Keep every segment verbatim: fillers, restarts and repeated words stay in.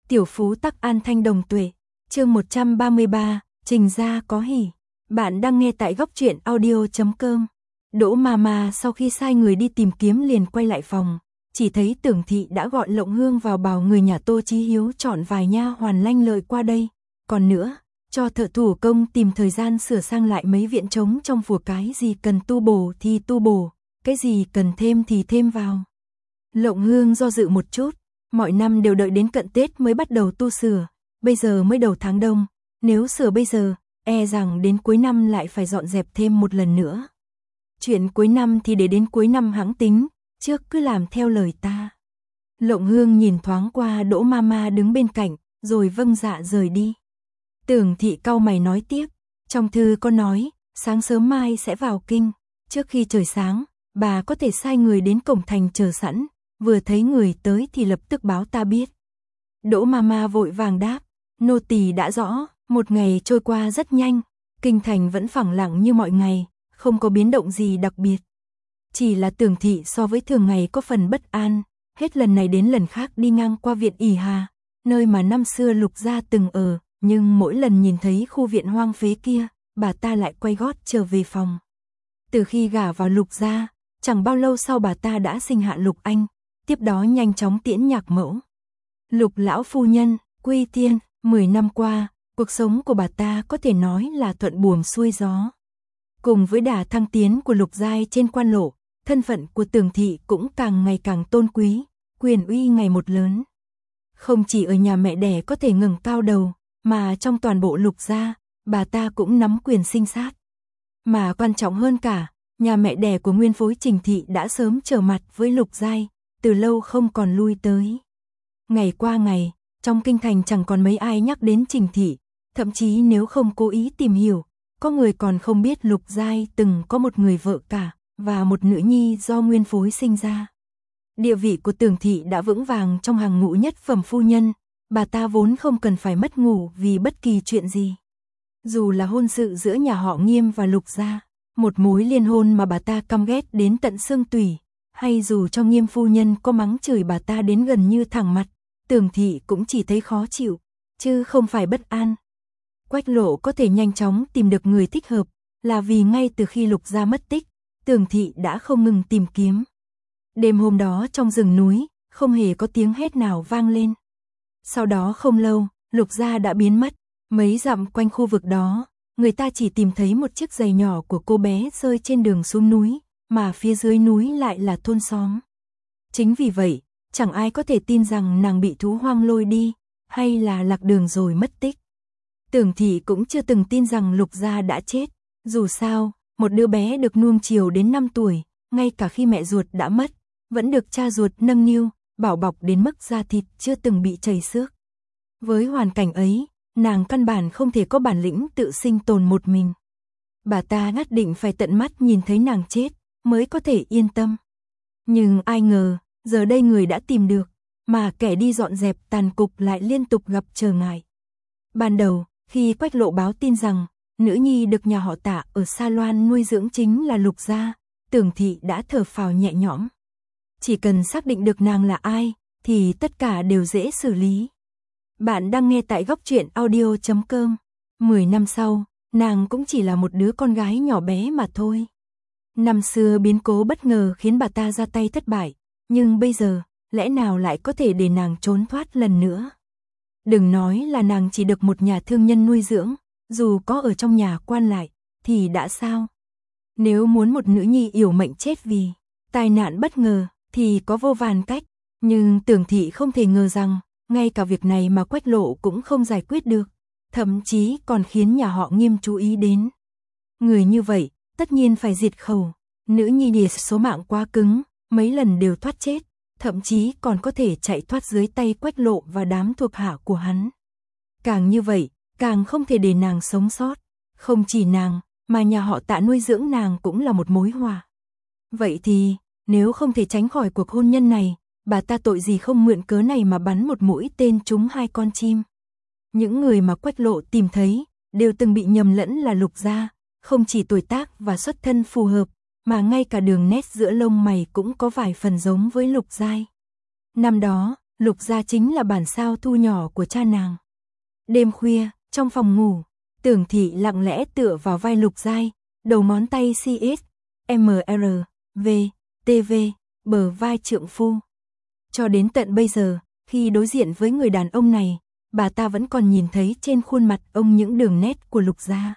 Tiểu phú tắc an thanh đồng tuệ. Chương một trăm ba mươi ba, Trình gia có hỉ. Bạn đang nghe tại góc truyện audio chấm com. Đỗ Mama sau khi sai người đi tìm kiếm liền quay lại phòng, chỉ thấy Tưởng thị đã gọi Lộng Hương vào, bảo người nhà Tô Chí Hiếu chọn vài nha hoàn lanh lợi qua đây, còn nữa, cho thợ thủ công tìm thời gian sửa sang lại mấy viện trống trong phủ, cái gì cần tu bổ thì tu bổ, cái gì cần thêm thì thêm vào. Lộng Hương do dự một chút, mọi năm đều đợi đến cận Tết mới bắt đầu tu sửa, bây giờ mới đầu tháng Đông, nếu sửa bây giờ, e rằng đến cuối năm lại phải dọn dẹp thêm một lần nữa. Chuyện cuối năm thì để đến cuối năm hãng tính, trước cứ làm theo lời ta. Lộng Hương nhìn thoáng qua Đỗ Mama đứng bên cạnh, rồi vâng dạ rời đi. Tưởng thị cau mày nói tiếp, trong thư có nói, sáng sớm mai sẽ vào kinh, trước khi trời sáng, bà có thể sai người đến cổng thành chờ sẵn, vừa thấy người tới thì lập tức báo ta biết. Đỗ Mama vội vàng đáp, nô tỳ đã rõ. Một ngày trôi qua rất nhanh, kinh thành vẫn phẳng lặng như mọi ngày, không có biến động gì đặc biệt. Chỉ là Tưởng thị so với thường ngày có phần bất an, hết lần này đến lần khác đi ngang qua viện ỷ Hà, nơi mà năm xưa Lục gia từng ở, nhưng mỗi lần nhìn thấy khu viện hoang phế kia, bà ta lại quay gót trở về phòng. Từ khi gả vào Lục gia, chẳng bao lâu sau bà ta đã sinh hạ Lục Anh, tiếp đó nhanh chóng tiễn nhạc mẫu. Lục lão phu nhân, quy tiên, mười năm qua, cuộc sống của bà ta có thể nói là thuận buồm xuôi gió. Cùng với đà thăng tiến của Lục giai trên quan lộ, thân phận của Tưởng thị cũng càng ngày càng tôn quý, quyền uy ngày một lớn. Không chỉ ở nhà mẹ đẻ có thể ngẩng cao đầu, mà trong toàn bộ Lục gia, bà ta cũng nắm quyền sinh sát. Mà quan trọng hơn cả, nhà mẹ đẻ của nguyên phối Trình thị đã sớm trở mặt với Lục giai, từ lâu không còn lui tới. Ngày qua ngày, trong kinh thành chẳng còn mấy ai nhắc đến Trình thị, thậm chí nếu không cố ý tìm hiểu, có người còn không biết Lục giai từng có một người vợ cả và một nữ nhi do nguyên phối sinh ra. Địa vị của Tưởng thị đã vững vàng trong hàng ngũ nhất phẩm phu nhân, bà ta vốn không cần phải mất ngủ vì bất kỳ chuyện gì. Dù là hôn sự giữa nhà họ Nghiêm và Lục gia, một mối liên hôn mà bà ta căm ghét đến tận xương tủy, hay dù cho Nghiêm phu nhân có mắng chửi bà ta đến gần như thẳng mặt, Tưởng thị cũng chỉ thấy khó chịu, chứ không phải bất an. Quách Lộ có thể nhanh chóng tìm được người thích hợp, là vì ngay từ khi Lục gia mất tích, Tưởng thị đã không ngừng tìm kiếm. Đêm hôm đó trong rừng núi, không hề có tiếng hét nào vang lên. Sau đó không lâu, Lục gia đã biến mất, mấy dặm quanh khu vực đó, người ta chỉ tìm thấy một chiếc giày nhỏ của cô bé rơi trên đường xuống núi, mà phía dưới núi lại là thôn xóm. Chính vì vậy, chẳng ai có thể tin rằng nàng bị thú hoang lôi đi, hay là lạc đường rồi mất tích. Tưởng thị cũng chưa từng tin rằng Lục gia đã chết, dù sao, một đứa bé được nuông chiều đến năm tuổi, ngay cả khi mẹ ruột đã mất, vẫn được cha ruột nâng niu, bảo bọc đến mức da thịt chưa từng bị chảy xước. Với hoàn cảnh ấy, nàng căn bản không thể có bản lĩnh tự sinh tồn một mình. Bà ta nhất định phải tận mắt nhìn thấy nàng chết, mới có thể yên tâm. Nhưng ai ngờ, giờ đây người đã tìm được, mà kẻ đi dọn dẹp tàn cục lại liên tục gặp trở ngại. Ban đầu, khi Quách Lộ báo tin rằng, nữ nhi được nhà họ Tạ ở Sa Loan nuôi dưỡng chính là Lục gia, Tưởng thị đã thở phào nhẹ nhõm. Chỉ cần xác định được nàng là ai, thì tất cả đều dễ xử lý. Bạn đang nghe tại góc truyện audio chấm com. Mười năm sau, nàng cũng chỉ là một đứa con gái nhỏ bé mà thôi. Năm xưa biến cố bất ngờ khiến bà ta ra tay thất bại, nhưng bây giờ, lẽ nào lại có thể để nàng trốn thoát lần nữa? Đừng nói là nàng chỉ được một nhà thương nhân nuôi dưỡng, dù có ở trong nhà quan lại, thì đã sao? Nếu muốn một nữ nhi yểu mệnh chết vì tai nạn bất ngờ, thì có vô vàn cách, nhưng Tưởng thị không thể ngờ rằng, ngay cả việc này mà Quách Lộ cũng không giải quyết được, thậm chí còn khiến nhà họ Nghiêm chú ý đến. Người như vậy, tất nhiên phải diệt khẩu, nữ nhi địa số mạng quá cứng, mấy lần đều thoát chết, thậm chí còn có thể chạy thoát dưới tay Quách Lộ và đám thuộc hạ của hắn. Càng như vậy, càng không thể để nàng sống sót, không chỉ nàng, mà nhà họ Tạ nuôi dưỡng nàng cũng là một mối họa. Vậy thì, nếu không thể tránh khỏi cuộc hôn nhân này, bà ta tội gì không mượn cớ này mà bắn một mũi tên trúng hai con chim. Những người mà Quách Lộ tìm thấy, đều từng bị nhầm lẫn là Lục gia, không chỉ tuổi tác và xuất thân phù hợp, mà ngay cả đường nét giữa lông mày cũng có vài phần giống với Lục giai. Năm đó, Lục gia chính là bản sao thu nhỏ của cha nàng. Đêm khuya, trong phòng ngủ, Tưởng Thị lặng lẽ tựa vào vai Lục Giai, đầu ngón tay xê ét, em rờ, vê, tê vê, bờ vai trượng phu. Cho đến tận bây giờ, khi đối diện với người đàn ông này, bà ta vẫn còn nhìn thấy trên khuôn mặt ông những đường nét của Lục gia.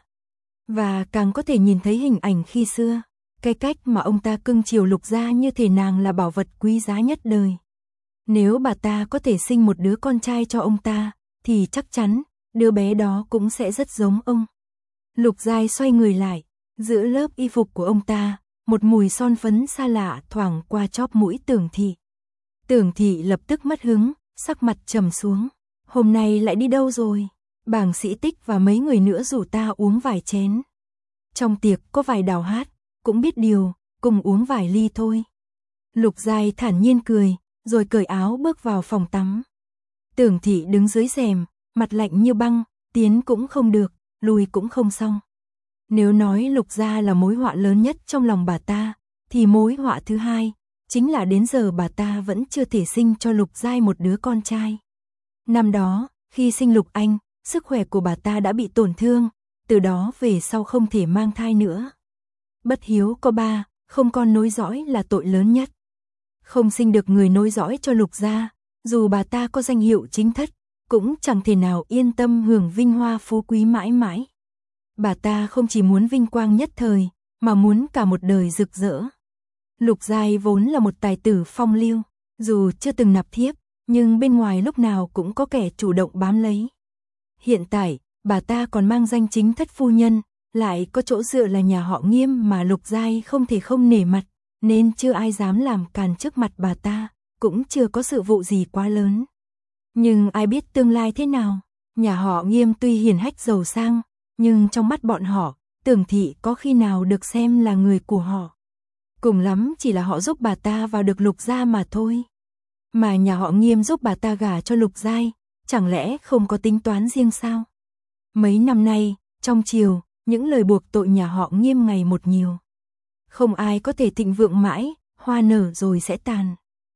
Và càng có thể nhìn thấy hình ảnh khi xưa, cái cách mà ông ta cưng chiều Lục gia như thể nàng là bảo vật quý giá nhất đời. Nếu bà ta có thể sinh một đứa con trai cho ông ta, thì chắc chắn, đứa bé đó cũng sẽ rất giống ông. Lục Giai xoay người lại, giữa lớp y phục của ông ta, một mùi son phấn xa lạ thoảng qua chóp mũi Tưởng Thị. Tưởng Thị lập tức mất hứng, sắc mặt trầm xuống. Hôm nay lại đi đâu rồi? Bàng Sĩ Tích và mấy người nữa rủ ta uống vài chén. Trong tiệc có vài đào hát, cũng biết điều, cùng uống vài ly thôi. Lục Giai thản nhiên cười, rồi cởi áo bước vào phòng tắm. Tưởng Thị đứng dưới rèm, mặt lạnh như băng, tiến cũng không được, lùi cũng không xong. Nếu nói Lục gia là mối họa lớn nhất trong lòng bà ta, thì mối họa thứ hai, chính là đến giờ bà ta vẫn chưa thể sinh cho Lục Giai một đứa con trai. Năm đó, khi sinh Lục Anh, sức khỏe của bà ta đã bị tổn thương, từ đó về sau không thể mang thai nữa. Bất hiếu có ba, không con nối dõi là tội lớn nhất. Không sinh được người nối dõi cho Lục gia, dù bà ta có danh hiệu chính thất, cũng chẳng thể nào yên tâm hưởng vinh hoa phú quý mãi mãi. Bà ta không chỉ muốn vinh quang nhất thời, mà muốn cả một đời rực rỡ. Lục Giai vốn là một tài tử phong lưu, dù chưa từng nạp thiếp, nhưng bên ngoài lúc nào cũng có kẻ chủ động bám lấy. Hiện tại, bà ta còn mang danh chính thất phu nhân, lại có chỗ dựa là nhà họ Nghiêm mà Lục Giai không thể không nể mặt, nên chưa ai dám làm càn trước mặt bà ta, cũng chưa có sự vụ gì quá lớn. Nhưng ai biết tương lai thế nào, nhà họ Nghiêm tuy hiền hách giàu sang, nhưng trong mắt bọn họ, Tưởng Thị có khi nào được xem là người của họ. Cùng lắm chỉ là họ giúp bà ta vào được Lục gia mà thôi. Mà nhà họ Nghiêm giúp bà ta gả cho Lục Giai, chẳng lẽ không có tính toán riêng sao? Mấy năm nay, trong triều, những lời buộc tội nhà họ Nghiêm ngày một nhiều. Không ai có thể thịnh vượng mãi, hoa nở rồi sẽ tàn.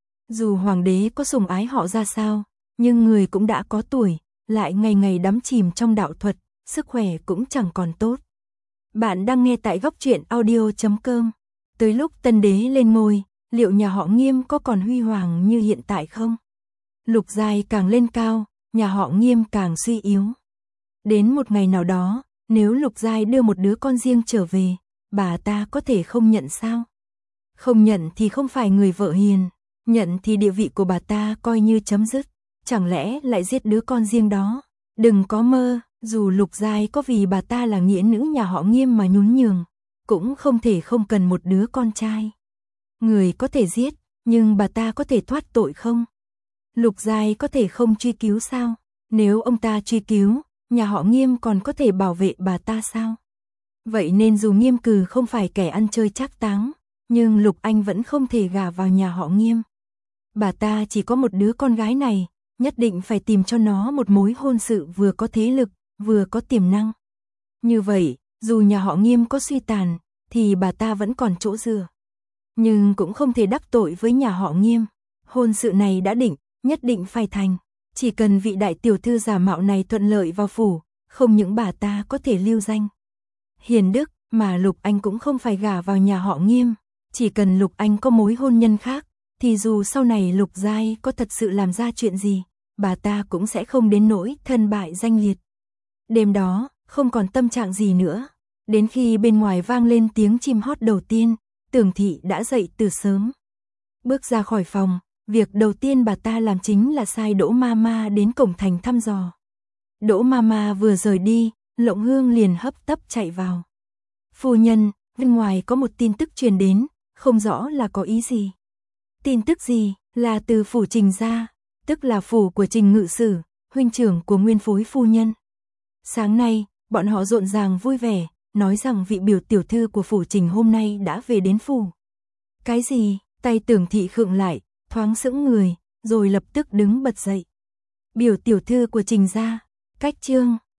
Dù hoàng đế có sủng ái họ ra sao, nhưng người cũng đã có tuổi, lại ngày ngày đắm chìm trong đạo thuật, sức khỏe cũng chẳng còn tốt. Bạn đang nghe tại góc truyện audio chấm com. Tới lúc tân đế lên ngôi, liệu nhà họ Nghiêm có còn huy hoàng như hiện tại không? Lục Giai càng lên cao, nhà họ Nghiêm càng suy yếu. Đến một ngày nào đó, nếu Lục Giai đưa một đứa con riêng trở về, bà ta có thể không nhận sao? Không nhận thì không phải người vợ hiền, nhận thì địa vị của bà ta coi như chấm dứt. Chẳng lẽ lại giết đứa con riêng đó? Đừng có mơ, dù Lục Giai có vì bà ta là nghĩa nữ nhà họ Nghiêm mà nhún nhường, cũng không thể không cần một đứa con trai. Người có thể giết, nhưng bà ta có thể thoát tội không? Lục Giai có thể không truy cứu sao? Nếu ông ta truy cứu, nhà họ Nghiêm còn có thể bảo vệ bà ta sao? Vậy nên dù Nghiêm Cừ không phải kẻ ăn chơi trác táng, nhưng Lục Anh vẫn không thể gả vào nhà họ Nghiêm. Bà ta chỉ có một đứa con gái này, nhất định phải tìm cho nó một mối hôn sự vừa có thế lực, vừa có tiềm năng. Như vậy, dù nhà họ Nghiêm có suy tàn, thì bà ta vẫn còn chỗ dựa. Nhưng cũng không thể đắc tội với nhà họ Nghiêm. Hôn sự này đã định, nhất định phải thành. Chỉ cần vị đại tiểu thư giả mạo này thuận lợi vào phủ, không những bà ta có thể lưu danh hiền đức, mà Lục Anh cũng không phải gả vào nhà họ Nghiêm. Chỉ cần Lục Anh có mối hôn nhân khác, thì dù sau này Lục Giai có thật sự làm ra chuyện gì, bà ta cũng sẽ không đến nỗi thân bại danh liệt. Đêm đó, không còn tâm trạng gì nữa. Đến khi bên ngoài vang lên tiếng chim hót đầu tiên, Tưởng Thị đã dậy từ sớm. Bước ra khỏi phòng, việc đầu tiên bà ta làm chính là sai Đỗ Mama đến cổng thành thăm dò. Đỗ Mama vừa rời đi, Lộng Hương liền hấp tấp chạy vào. Phu nhân, bên ngoài có một tin tức truyền đến, không rõ là có ý gì. Tin tức gì? Là từ phủ Trình gia, tức là phủ của Trình ngự sử, huynh trưởng của nguyên phối phu nhân. Sáng nay, bọn họ rộn ràng vui vẻ, nói rằng vị biểu tiểu thư của phủ Trình hôm nay đã về đến phủ. Cái gì? Tay Tưởng Thị khựng lại, thoáng sững người, rồi lập tức đứng bật dậy. Biểu tiểu thư của Trình gia, cách chương